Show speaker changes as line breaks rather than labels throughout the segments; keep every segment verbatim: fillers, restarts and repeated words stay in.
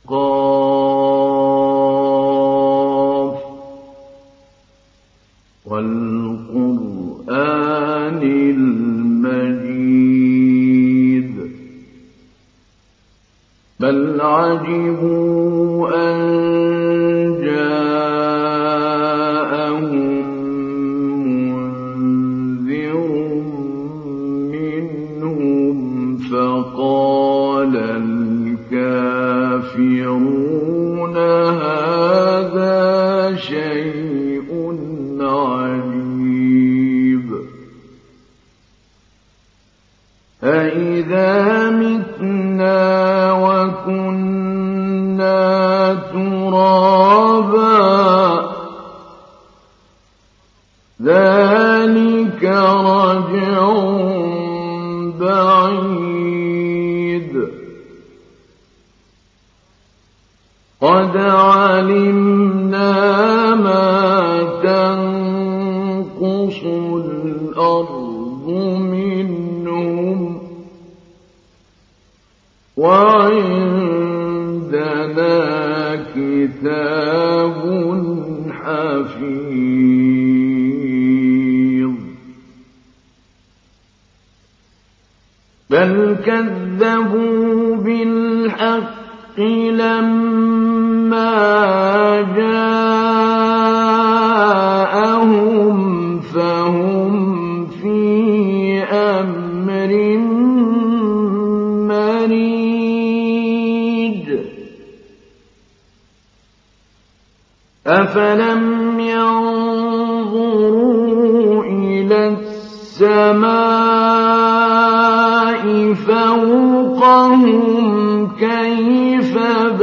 قاف والقرآن المجيد بل عجبوا أن جاءهم منذر منهم فقال الكافرون هذا شيء عجيب أإذا متنا وكنا ترابا ذلك رجع بعيد قد علمنا ما تنقص الأرض منهم وعندنا كتاب حفيظ بل كذبوا بالحق لما جاءهم فهم في أمر مريج أفلم ينظروا إلى السماء فوقهم كيف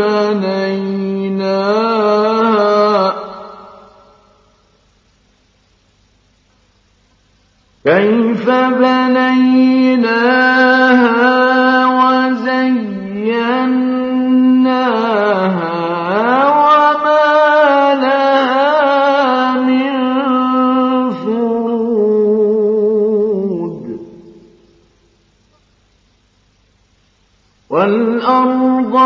بنيناها كيف بنيناها وزيناها وما لها من فروج والأرض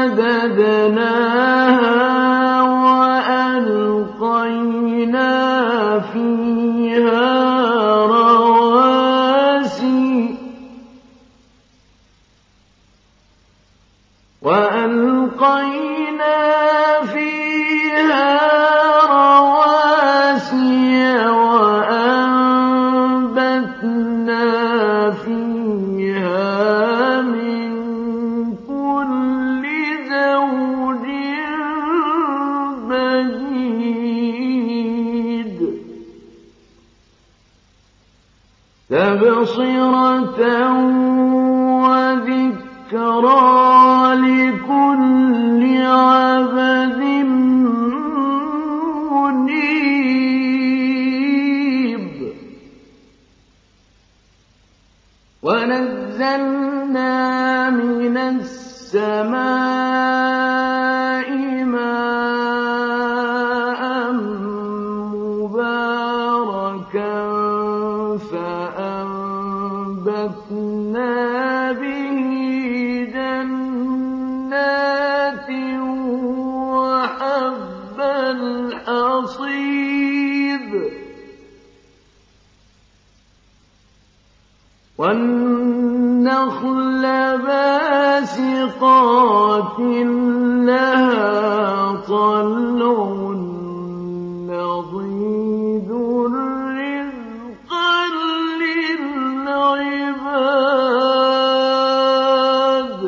مددناها وألقينا فيها رواسي وألقينا فيها رواسي وأنبتنا فيها من كل زوج بهيج تبصرة وذكرى لكل عبد منيب ونزلنا من السماء ماء مباركا فأنبتنا به جنات وحب الحصيد والنخل باسقات لها طلع نضيد رزقا للعباد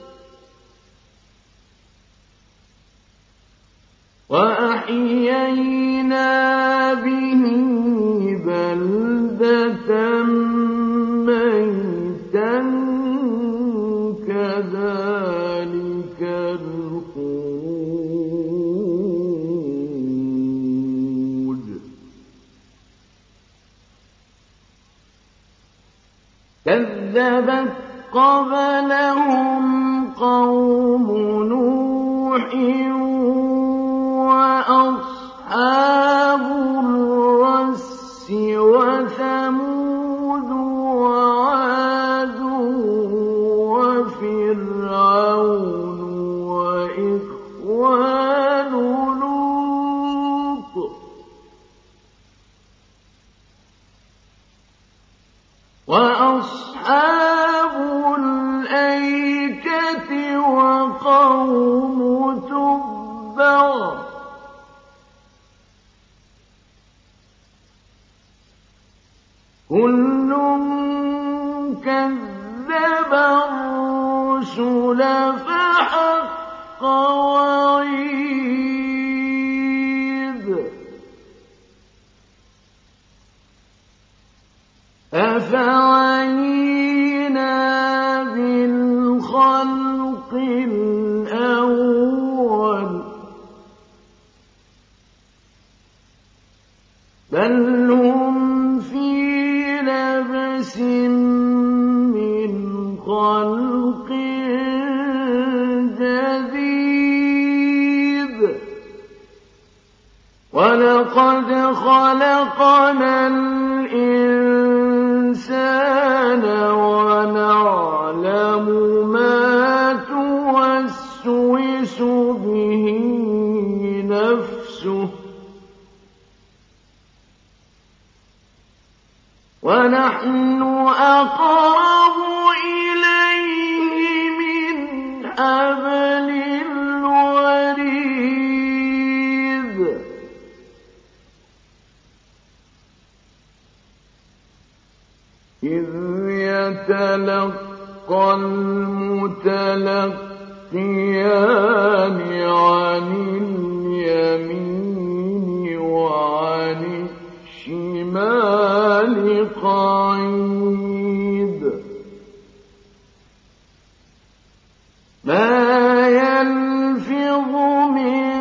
وأحيينا به بلدة ميتا كذلك الخروج كذبت قبلهم قوم نوح وأصحاب الرس وثمود وعاد وفرعون وإسرائيل كل كذب الرسل فحق وعيد أفعينا بالخلق الأول بل هم في لبس من خلق جديد ولقد خلقنا الإنسان ونعلم ما توسوس به نفسه ونحن أقرب إليه من حبل الوريد إذ يتلقى المتلقيان عن اليمين وعن الشمال قعيد ما يلفظ من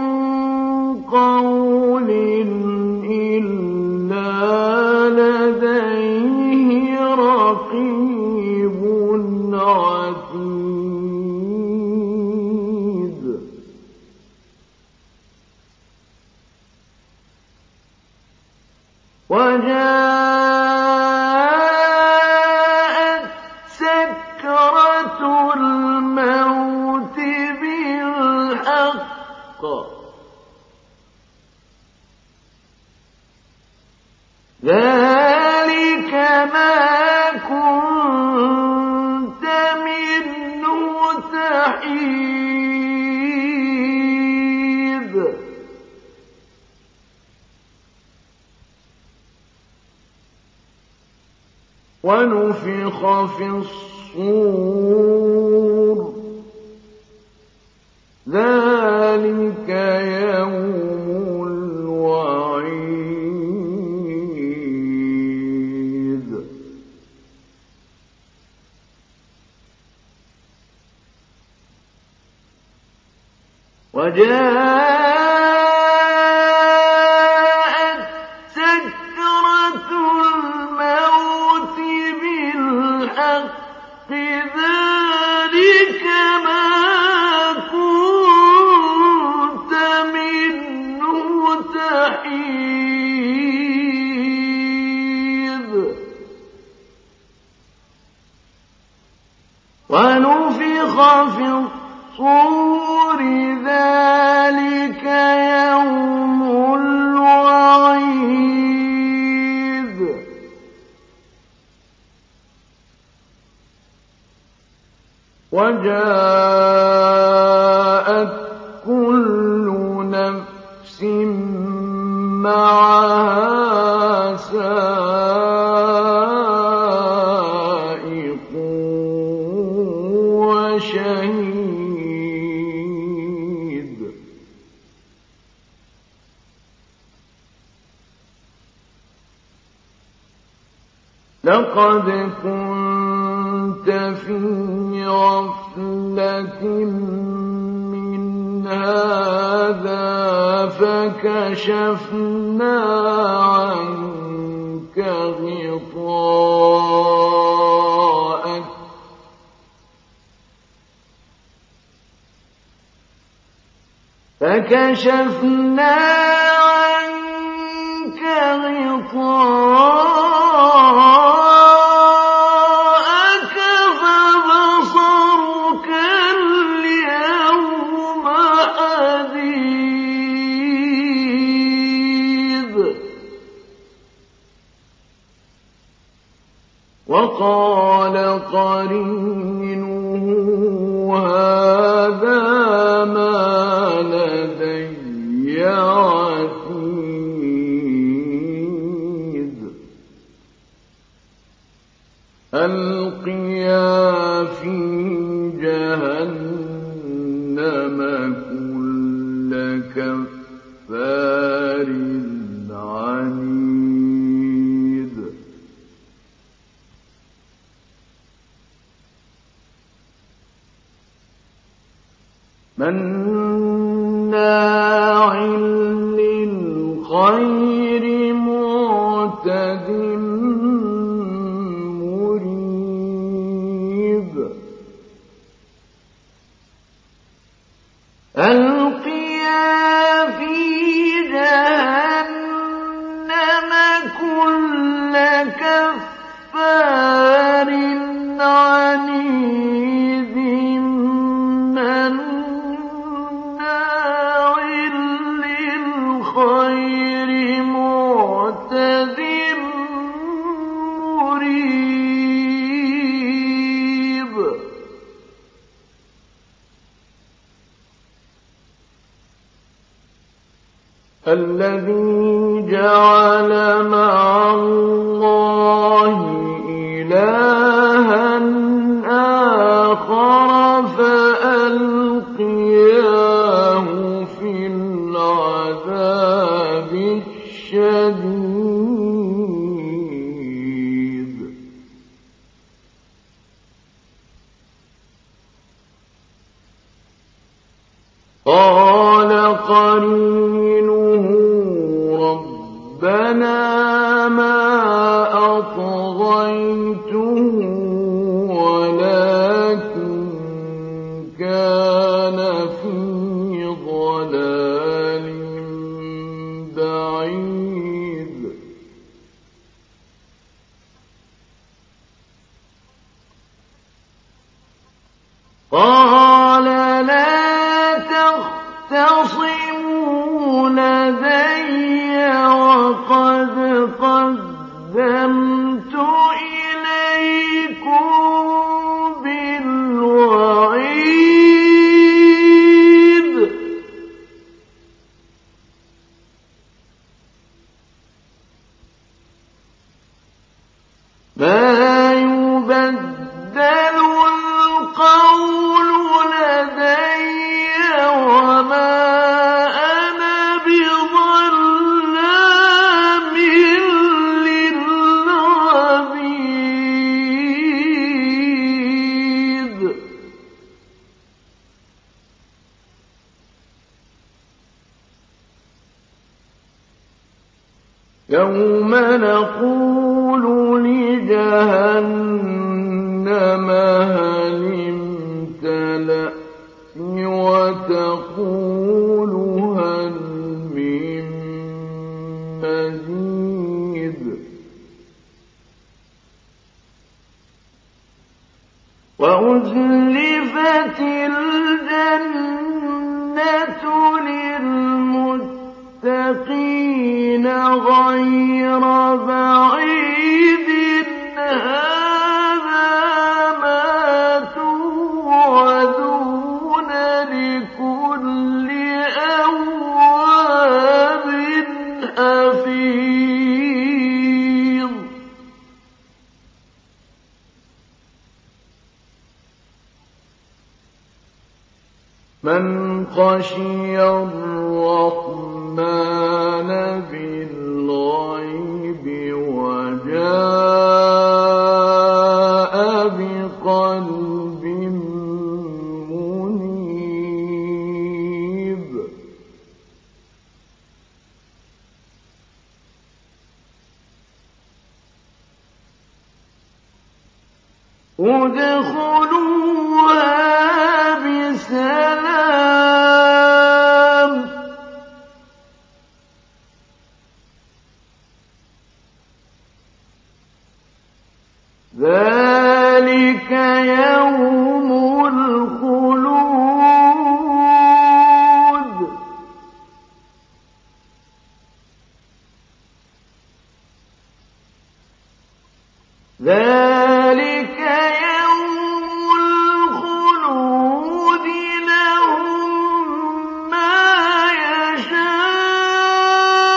قول إلا لديه رقيب عتيد وجاءت سكرة الموت بالحق ذلك ما كنت منه تحيد ونفخ في الصور ذلك يوم الوعيد وجاءت سكرة الموت بالحق ذلك ما كنت منه تحيد ونفخ في الصور ذلك يوم الوعيد وجاءت كل نفس معها سائق وشهيد لقد كنت في غفلة من هذا فكشفنا عنك غطاءك فكشفنا عنك غطاءك فبصرك اليوم حديد وقال قرينه هذا ما لدي عتيد ألقيا في جهنم كل كفار عنيد مناع للخير معتد مريب ألقيا في جهنم كل كفار عنيد مناع للخير معتد مريب الذي جعل مع الله إلها آخر فألقياه في العذاب الشديد قال قرينه ربنا ما أطغيته ولكن كان في ضلال بعيد قال لا تختصموا لدي وقد قدمت إليكم بالوعيد ما يبدل القول لدي وما أنا بظلام للعبيد يوم نقول لجهنم هل امتلأت وتقول هل من مزيد وأزلفت الجنة للمتقين غير بعيد هذا ما توعدون لكل أواب حفيظ من خشي الرحمن بالغيب وجاء بقلب منيب ادخلوها بسلام ذلك يوم الخلود ذلك يوم الخلود لهم ما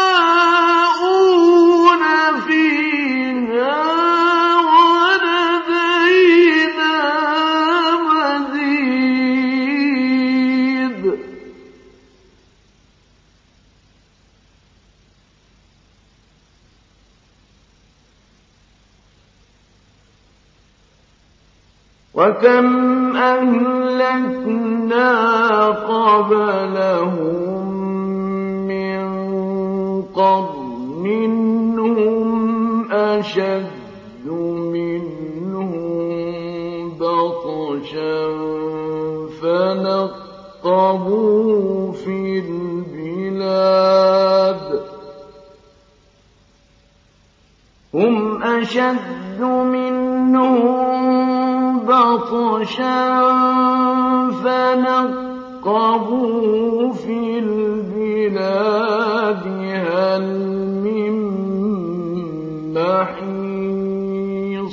يشاءون فيها ولدينا وكم أهلكنا قبلهم من قرن هم أشد منهم بطشا فنقبوا في البلاد هم أشد منهم بطشا فنقبوا في البلاد هل من محيص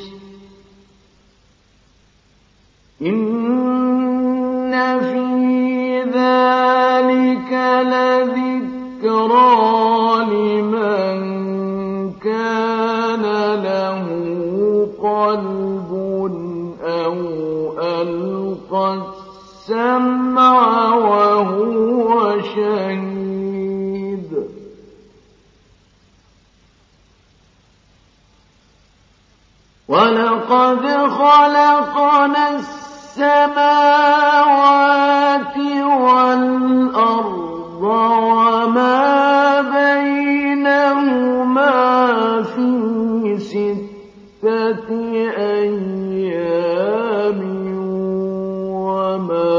إن في ذلك لذكرى لمن كان له قلب أو ألقى السمع وهو شهيد ولقد خلقنا السماوات والأرض وما بينهما في ستة أيام وما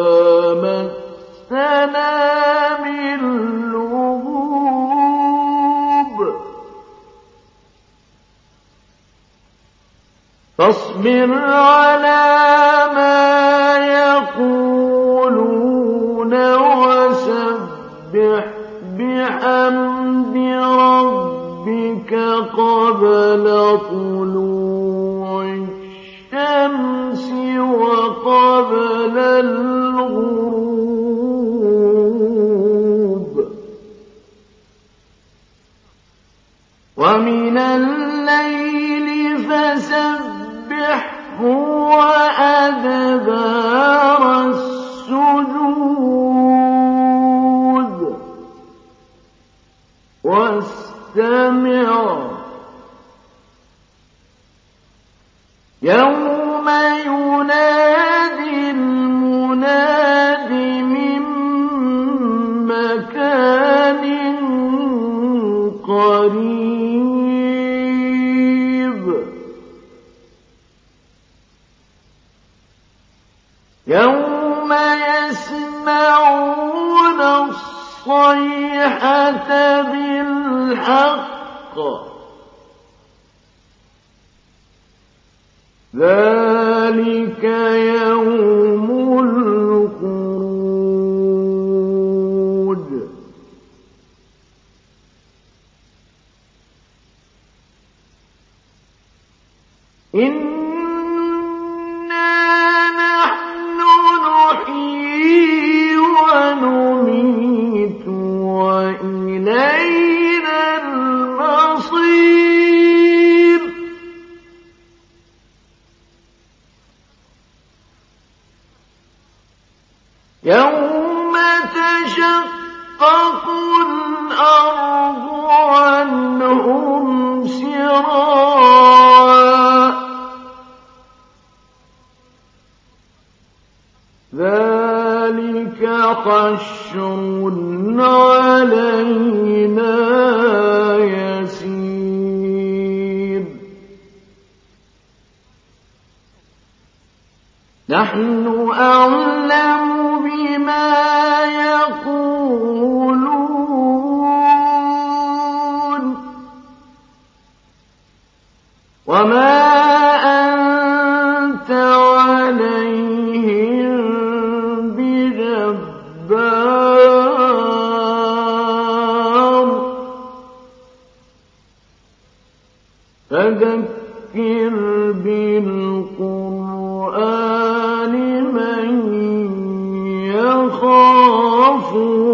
مسنا من لغوب فاصبر على ما يقولون وسبح بحمد ربك قبل طلوع الشمس وقبل الغروب ومن الليل فسبحه وأدبار السجود واستمع يوم ينادي المناد من مكان قريب يوم يسمعون الصيحة بالحق ذلك يوم الخروج إنا نحن نحيي ونميت وإلينا المصير يوم تشقق الأرض عنهم سراعا ذلك حشر علينا يسير نحن أعلم بما يقولون وما أنت عليهم بجبار فذكر بالقرآن من يخاف